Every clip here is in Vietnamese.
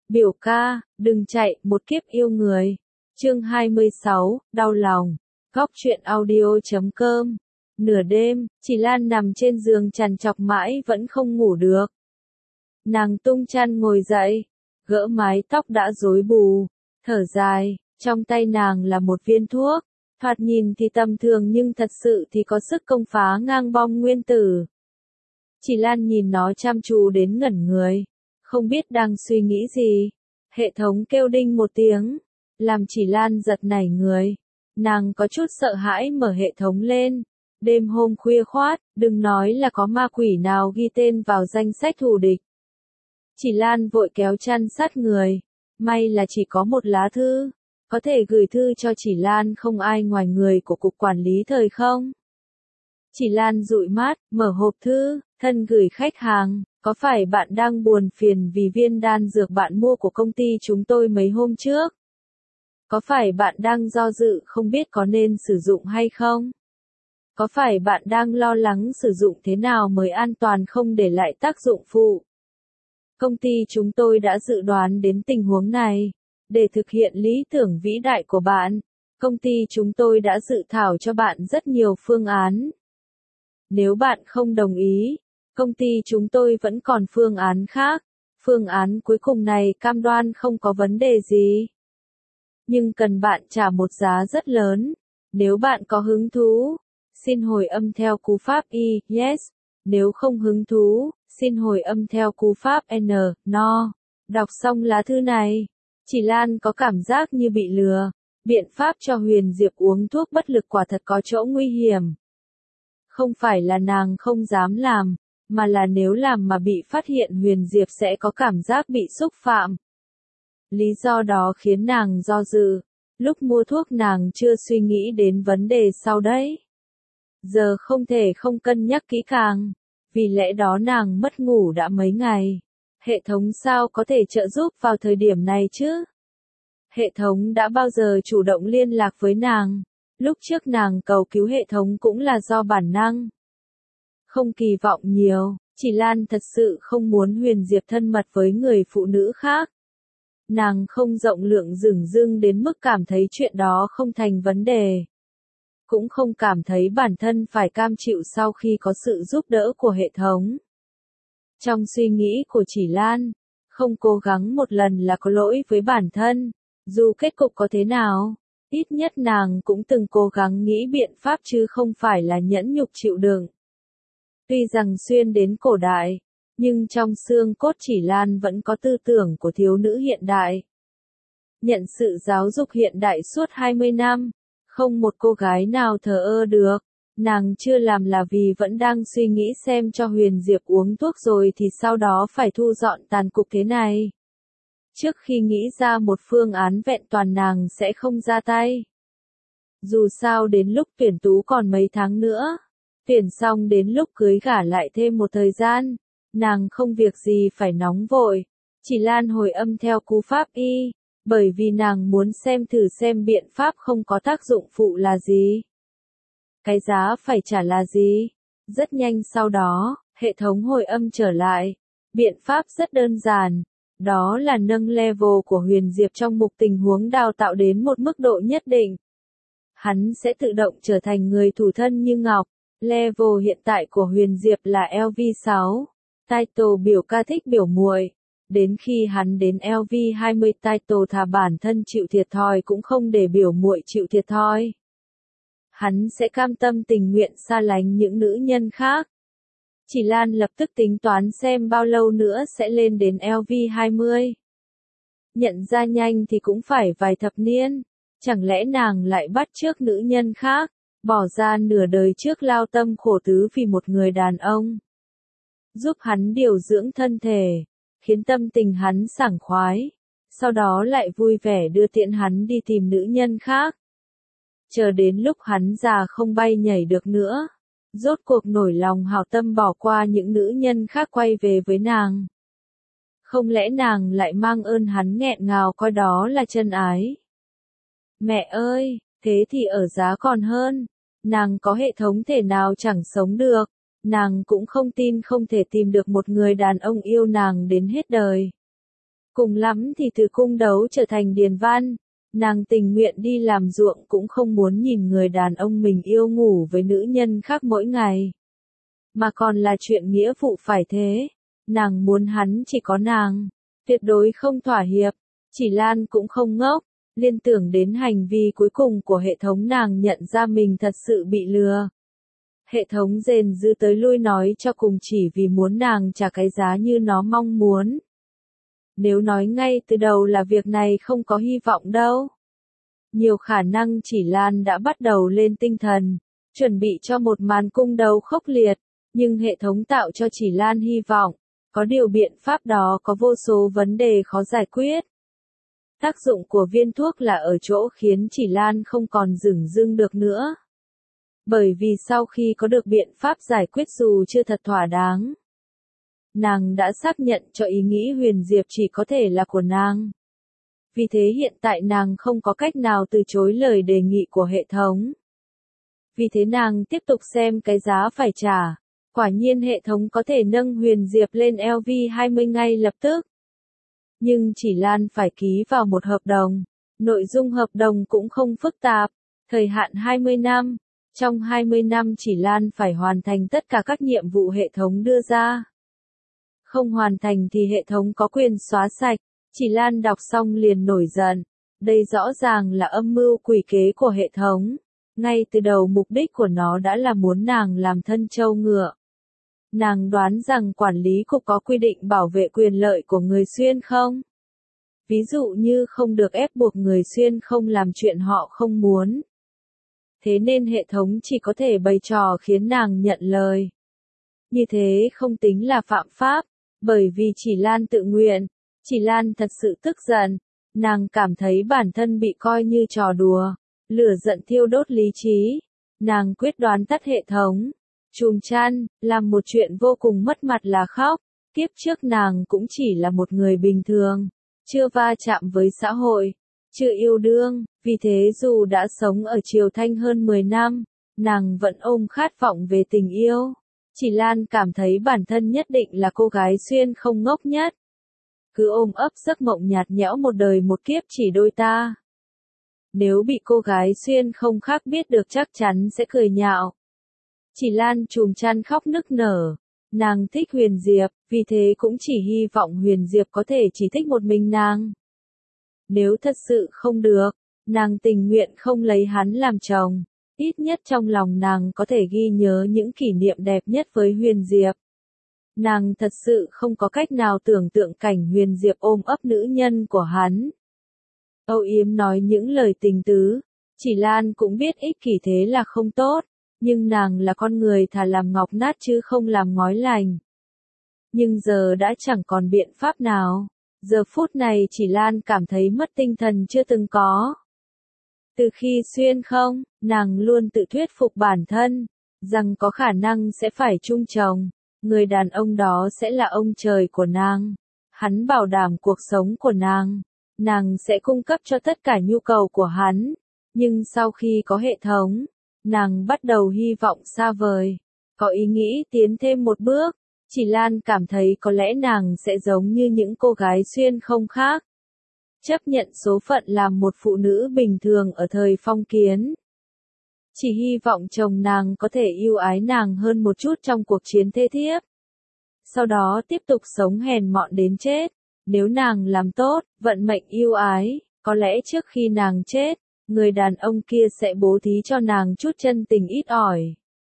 Biểu ca, đừng chạy, một kiếp yêu người. Chương 26, đau lòng. Góc truyện audio.com. Nửa đêm, Chỉ Lan nằm trên giường trằn trọc mãi vẫn không ngủ được. Nàng tung chăn ngồi dậy, gỡ mái tóc đã rối bù, thở dài, trong tay nàng là một viên thuốc, thoạt nhìn thì tầm thường nhưng thật sự thì có sức công phá ngang bom nguyên tử. Chỉ Lan nhìn nó chăm chú đến ngẩn người, không biết đang suy nghĩ gì. Hệ thống kêu đinh một tiếng, làm Chỉ Lan giật nảy người. Nàng có chút sợ hãi mở hệ thống lên. Đêm hôm khuya khoát, đừng nói là có ma quỷ nào ghi tên vào danh sách thù địch. Chỉ Lan vội kéo chăn sát người. May là chỉ có một lá thư. Có thể gửi thư cho Chỉ Lan không ai ngoài người của Cục Quản lý Thời không. Chỉ Lan dụi mắt, mở hộp thư, thân gửi khách hàng. Có phải bạn đang buồn phiền vì viên đan dược bạn mua của công ty chúng tôi mấy hôm trước? Có phải bạn đang do dự không biết có nên sử dụng hay không? Có phải bạn đang lo lắng sử dụng thế nào mới an toàn không để lại tác dụng phụ? Công ty chúng tôi đã dự đoán đến tình huống này. Để thực hiện lý tưởng vĩ đại của bạn, công ty chúng tôi đã dự thảo cho bạn rất nhiều phương án. Nếu bạn không đồng ý, công ty chúng tôi vẫn còn phương án khác. Phương án cuối cùng này cam đoan không có vấn đề gì. Nhưng cần bạn trả một giá rất lớn. Nếu bạn có hứng thú, xin hồi âm theo cú pháp Y, yes. Nếu không hứng thú, xin hồi âm theo cú pháp N, no. Đọc xong lá thư này, Chỉ Lan có cảm giác như bị lừa. Biện pháp cho Huyền Diệp uống thuốc bất lực quả thật có chỗ nguy hiểm. Không phải là nàng không dám làm, mà là nếu làm mà bị phát hiện Huyền Diệp sẽ có cảm giác bị xúc phạm. Lý do đó khiến nàng do dự. Lúc mua thuốc nàng chưa suy nghĩ đến vấn đề sau đấy. Giờ không thể không cân nhắc kỹ càng. Vì lẽ đó nàng mất ngủ đã mấy ngày. Hệ thống sao có thể trợ giúp vào thời điểm này chứ? Hệ thống đã bao giờ chủ động liên lạc với nàng? Lúc trước nàng cầu cứu hệ thống cũng là do bản năng. Không kỳ vọng nhiều, Chỉ Lan thật sự không muốn Huyền Diệp thân mật với người phụ nữ khác. Nàng không rộng lượng dửng dưng đến mức cảm thấy chuyện đó không thành vấn đề. Cũng không cảm thấy bản thân phải cam chịu sau khi có sự giúp đỡ của hệ thống. Trong suy nghĩ của Chỉ Lan, không cố gắng một lần là có lỗi với bản thân. Dù kết cục có thế nào, ít nhất nàng cũng từng cố gắng nghĩ biện pháp chứ không phải là nhẫn nhục chịu đựng. Tuy rằng xuyên đến cổ đại, nhưng trong xương cốt Chỉ Lan vẫn có tư tưởng của thiếu nữ hiện đại. Nhận sự giáo dục hiện đại suốt 20 năm, không một cô gái nào thờ ơ được. Nàng chưa làm là vì vẫn đang suy nghĩ xem cho Huyền Diệp uống thuốc rồi thì sau đó phải thu dọn tàn cục thế này. Trước khi nghĩ ra một phương án vẹn toàn nàng sẽ không ra tay. Dù sao đến lúc tuyển tú còn mấy tháng nữa. Tuyển xong đến lúc cưới gả lại thêm một thời gian. Nàng không việc gì phải nóng vội. Chỉ Lan hồi âm theo cú pháp Y. Bởi vì nàng muốn xem thử xem biện pháp không có tác dụng phụ là gì. Cái giá phải trả là gì? Rất nhanh sau đó, hệ thống hồi âm trở lại. Biện pháp rất đơn giản. Đó là nâng level của Huyền Diệp trong mục tình huống đào tạo đến một mức độ nhất định. Hắn sẽ tự động trở thành người thủ thân như ngọc. Level hiện tại của Huyền Diệp là LV6. Title biểu ca thích biểu muội. Đến khi hắn đến LV20 title thà bản thân chịu thiệt thòi cũng không để biểu muội chịu thiệt thòi. Hắn sẽ cam tâm tình nguyện xa lánh những nữ nhân khác. Chỉ Lan lập tức tính toán xem bao lâu nữa sẽ lên đến LV20. Nhận ra nhanh thì cũng phải vài thập niên. Chẳng lẽ nàng lại bắt chước nữ nhân khác, bỏ ra nửa đời trước lao tâm khổ tứ vì một người đàn ông. Giúp hắn điều dưỡng thân thể, khiến tâm tình hắn sảng khoái. Sau đó lại vui vẻ đưa tiễn hắn đi tìm nữ nhân khác. Chờ đến lúc hắn già không bay nhảy được nữa. Rốt cuộc nổi lòng hảo tâm bỏ qua những nữ nhân khác quay về với nàng. Không lẽ nàng lại mang ơn hắn nghẹn ngào coi đó là chân ái. Mẹ ơi, thế thì ở giá còn hơn. Nàng có hệ thống thể nào chẳng sống được. Nàng cũng không tin không thể tìm được một người đàn ông yêu nàng đến hết đời. Cùng lắm thì từ cung đấu trở thành điền văn. Nàng tình nguyện đi làm ruộng cũng không muốn nhìn người đàn ông mình yêu ngủ với nữ nhân khác mỗi ngày. Mà còn là chuyện nghĩa vụ phải thế. Nàng muốn hắn chỉ có nàng. Tuyệt đối không thỏa hiệp. Chỉ Lan cũng không ngốc. Liên tưởng đến hành vi cuối cùng của hệ thống, nàng nhận ra mình thật sự bị lừa. Hệ thống rền rư tới lui nói cho cùng chỉ vì muốn nàng trả cái giá như nó mong muốn. Nếu nói ngay từ đầu là việc này không có hy vọng đâu. Nhiều khả năng Chỉ Lan đã bắt đầu lên tinh thần, chuẩn bị cho một màn cung đấu khốc liệt, nhưng hệ thống tạo cho Chỉ Lan hy vọng. Có điều biện pháp đó có vô số vấn đề khó giải quyết. Tác dụng của viên thuốc là ở chỗ khiến Chỉ Lan không còn dửng dưng được nữa. Bởi vì sau khi có được biện pháp giải quyết dù chưa thật thỏa đáng, nàng đã xác nhận cho ý nghĩ Huyền Diệp chỉ có thể là của nàng. Vì thế hiện tại nàng không có cách nào từ chối lời đề nghị của hệ thống. Vì thế nàng tiếp tục xem cái giá phải trả. Quả nhiên hệ thống có thể nâng Huyền Diệp lên LV20 ngay lập tức. Nhưng Chỉ Lan phải ký vào một hợp đồng. Nội dung hợp đồng cũng không phức tạp. Thời hạn 20 năm. Trong 20 năm Chỉ Lan phải hoàn thành tất cả các nhiệm vụ hệ thống đưa ra. Không hoàn thành thì hệ thống có quyền xóa sạch. Chỉ Lan đọc xong liền nổi giận. Đây rõ ràng là âm mưu quỷ kế của hệ thống. Ngay từ đầu mục đích của nó đã là muốn nàng làm thân trâu ngựa. Nàng đoán rằng quản lý cục có quy định bảo vệ quyền lợi của người xuyên không? Ví dụ như không được ép buộc người xuyên không làm chuyện họ không muốn. Thế nên hệ thống chỉ có thể bày trò khiến nàng nhận lời. Như thế không tính là phạm pháp, bởi vì Chỉ Lan tự nguyện. Chỉ Lan thật sự tức giận. Nàng cảm thấy bản thân bị coi như trò đùa. Lửa giận thiêu đốt lý trí. Nàng quyết đoán tắt hệ thống. Chùm chăn, làm một chuyện vô cùng mất mặt là khóc. Kiếp trước nàng cũng chỉ là một người bình thường. Chưa va chạm với xã hội. Chưa yêu đương. Vì thế dù đã sống ở Triều Thanh hơn 10 năm, nàng vẫn ôm khát vọng về tình yêu. Chỉ Lan cảm thấy bản thân nhất định là cô gái xuyên không ngốc nhất. Cứ ôm ấp giấc mộng nhạt nhẽo một đời một kiếp chỉ đôi ta. Nếu bị cô gái xuyên không khác biết được chắc chắn sẽ cười nhạo. Chỉ Lan chùm chăn khóc nức nở. Nàng thích Huyền Diệp, vì thế cũng chỉ hy vọng Huyền Diệp có thể chỉ thích một mình nàng. Nếu thật sự không được, nàng tình nguyện không lấy hắn làm chồng. Ít nhất trong lòng nàng có thể ghi nhớ những kỷ niệm đẹp nhất với Huyền Diệp. Nàng thật sự không có cách nào tưởng tượng cảnh Huyền Diệp ôm ấp nữ nhân của hắn. Âu yếm nói những lời tình tứ. Chỉ Lan cũng biết ích kỷ thế là không tốt. Nhưng nàng là con người thà làm ngọc nát chứ không làm ngói lành. Nhưng giờ đã chẳng còn biện pháp nào. Giờ phút này Chỉ Lan cảm thấy mất tinh thần chưa từng có. Từ khi xuyên không, nàng luôn tự thuyết phục bản thân, rằng có khả năng sẽ phải chung chồng. Người đàn ông đó sẽ là ông trời của nàng. Hắn bảo đảm cuộc sống của nàng. Nàng sẽ cung cấp cho tất cả nhu cầu của hắn. Nhưng sau khi có hệ thống, nàng bắt đầu hy vọng xa vời. Có ý nghĩ tiến thêm một bước. Chỉ Lan cảm thấy có lẽ nàng sẽ giống như những cô gái xuyên không khác. Chấp nhận số phận làm một phụ nữ bình thường ở thời phong kiến. Chỉ hy vọng chồng nàng có thể yêu ái nàng hơn một chút trong cuộc chiến thê thiếp. Sau đó tiếp tục sống hèn mọn đến chết. Nếu nàng làm tốt, vận mệnh yêu ái, có lẽ trước khi nàng chết, người đàn ông kia sẽ bố thí cho nàng chút chân tình ít ỏi.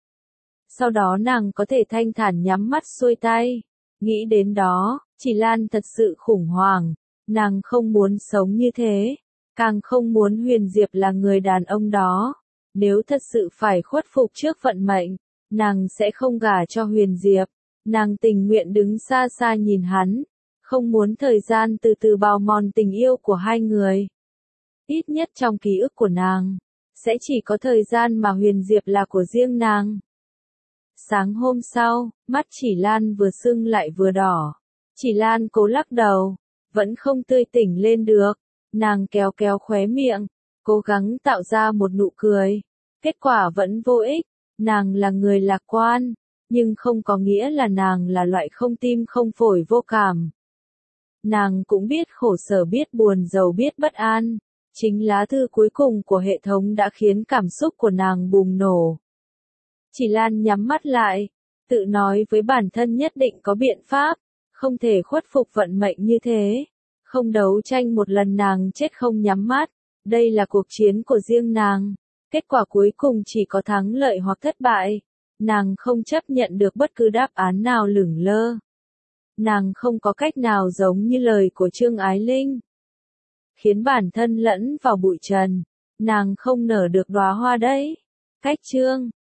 Sau đó nàng có thể thanh thản nhắm mắt xuôi tay. Nghĩ đến đó, Chỉ Lan thật sự khủng hoảng. Nàng không muốn sống như thế. Càng không muốn Huyền Diệp là người đàn ông đó. Nếu thật sự phải khuất phục trước vận mệnh, nàng sẽ không gả cho Huyền Diệp. Nàng tình nguyện đứng xa xa nhìn hắn. Không muốn thời gian từ từ bào mòn tình yêu của hai người. Ít nhất trong ký ức của nàng, sẽ chỉ có thời gian mà Huyền Diệp là của riêng nàng. Sáng hôm sau, mắt Chỉ Lan vừa sưng lại vừa đỏ. Chỉ Lan cố lắc đầu, vẫn không tươi tỉnh lên được. Nàng kéo kéo khóe miệng, cố gắng tạo ra một nụ cười. Kết quả vẫn vô ích. Nàng là người lạc quan, nhưng không có nghĩa là nàng là loại không tim không phổi vô cảm. Nàng cũng biết khổ sở, biết buồn giàu, biết bất an. Chính lá thư cuối cùng của hệ thống đã khiến cảm xúc của nàng bùng nổ. Chỉ Lan nhắm mắt lại, tự nói với bản thân nhất định có biện pháp, không thể khuất phục vận mệnh như thế. Không đấu tranh một lần nàng chết không nhắm mắt, đây là cuộc chiến của riêng nàng. Kết quả cuối cùng chỉ có thắng lợi hoặc thất bại. Nàng không chấp nhận được bất cứ đáp án nào lửng lơ. Nàng không có cách nào giống như lời của Trương Ái Linh, khiến bản thân lẫn vào bụi trần. Nàng không nở được đóa hoa đấy. Cách Trương